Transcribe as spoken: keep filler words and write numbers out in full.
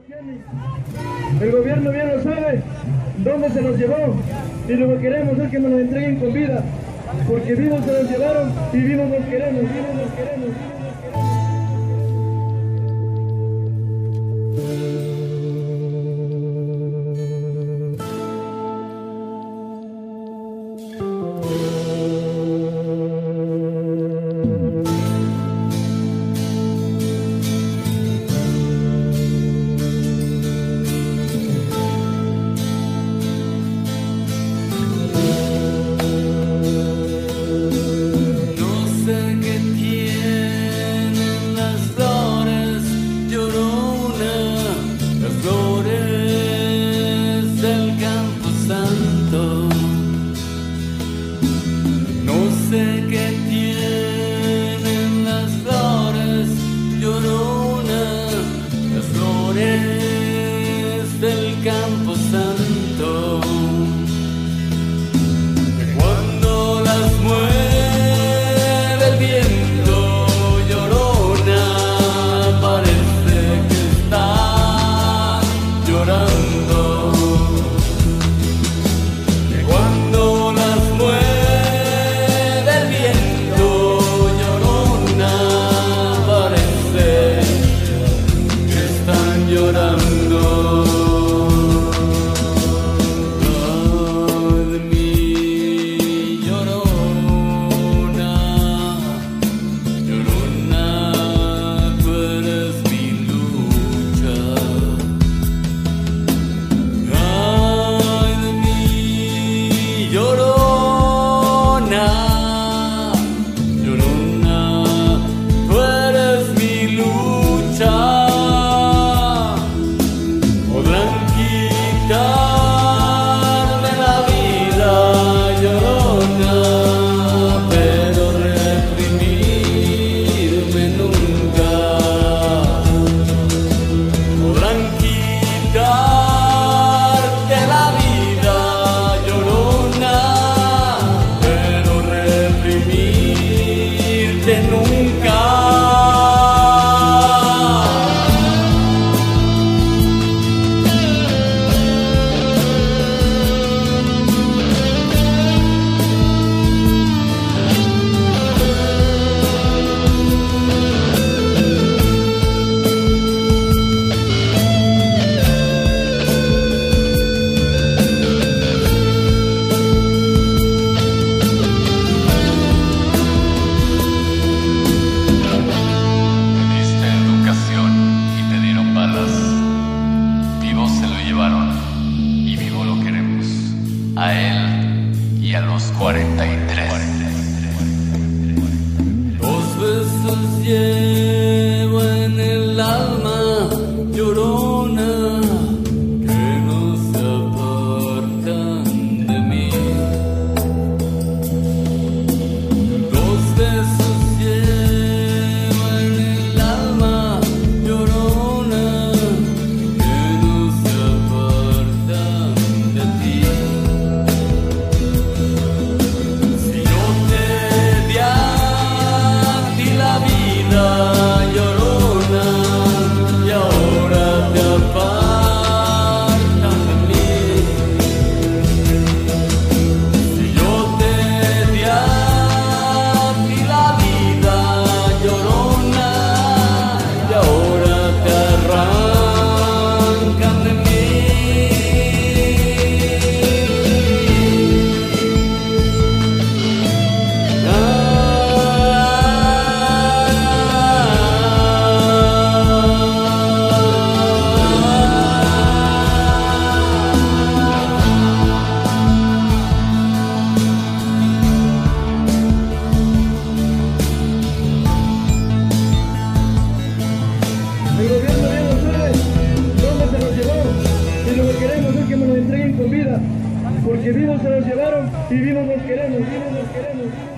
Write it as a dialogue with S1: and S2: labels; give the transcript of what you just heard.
S1: tiene. El gobierno bien lo sabe dónde se los llevó y lo que queremos es que nos los entreguen con vida, porque vivos se los llevaron y vivos los queremos, vivos los queremos, vivos los queremos.
S2: A él y a los cuarenta y tres.
S3: Dos veces llevo en el alma llorona que no se apartan de mí. Dos veces llevo en el alma llorona que no se apartan de ti.
S1: El gobierno bien lo sabe dónde se los llevó y lo que queremos es que nos los entreguen con vida, porque vivos se los llevaron y vivos los queremos, vivos los queremos.